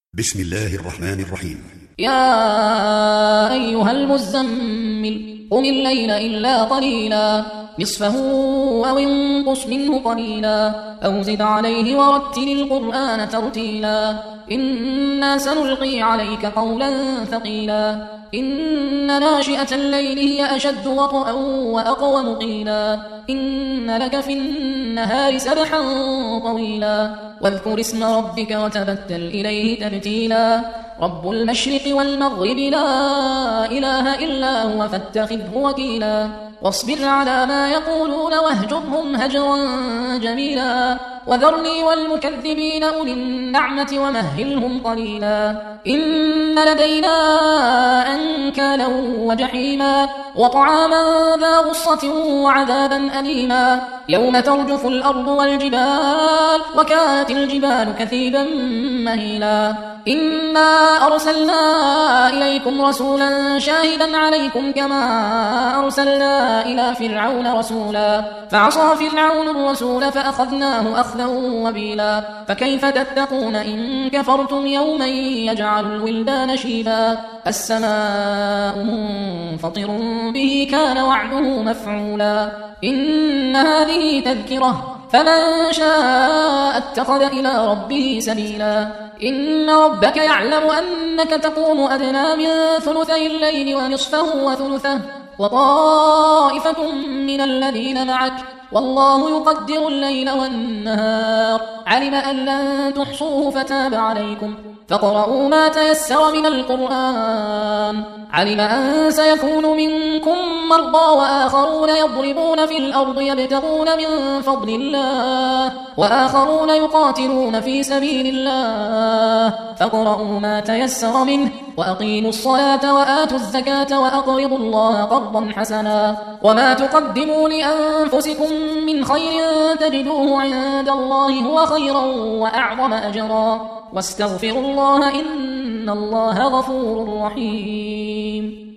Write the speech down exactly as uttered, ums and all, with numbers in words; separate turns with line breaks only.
بسم الله الرحمن الرحيم.
يا أيها المزمل قم الليل إلا قليلا نصفه أو انقص منه قليلا أو زد عليه ورتل القرآن ترتيلا إنا سنلقي عليك قولا ثقيلا إن ناشئة الليل هي أشد وطئا وأقوم قيلا إن لك في النهار سبحا طويلا واذكر اسم ربك وتبتل إليه تبتيلا رب المشرق والمغرب لا إله إلا هو فاتخذه وكيلا واصبر على ما يقولون واهجرهم هجرا جميلا وذرني والمكذبين أولي النعمة ومهلهم قليلا إن لدينا أنكالا وجحيما وطعاما ذا غصة وعذابا أليما يوم ترجف الأرض والجبال وكانت الجبال كثيبا مهيلا إنا أرسلنا إليكم رسولا شاهدا عليكم كما أرسلنا إلى فرعون رسولا فعصى فرعون الرسول فأخذناه أخذا وبيلا فكيف تتقون إن كفرتم يوما يجعل الولدان شيبا السماء منفطر به كان وعده مفعولا إن هذه تذكرة فمن شاء اتخذ إلى ربه سبيلا إن ربك يعلم أنك تقوم أدنى من ثلثي الليل ونصفه وثلثه وطائفة من الذين معك والله يقدر الليل والنهار علم أن لن تحصوه فتاب عليكم فاقرؤوا ما تيسر من القرآن علم أن سيكون منكم مرضى وآخرون يضربون في الأرض يبتغون من فضل الله وآخرون يقاتلون في سبيل الله فاقرؤوا ما تيسر منه وأقيموا الصلاة وآتوا الزكاة وأقرضوا الله قرضا حسنا وما تقدموا لأنفسكم من خير تجدوه عند الله هو خيرا وأعظم أجرا واستغفروا الله إن الله غفور رحيم.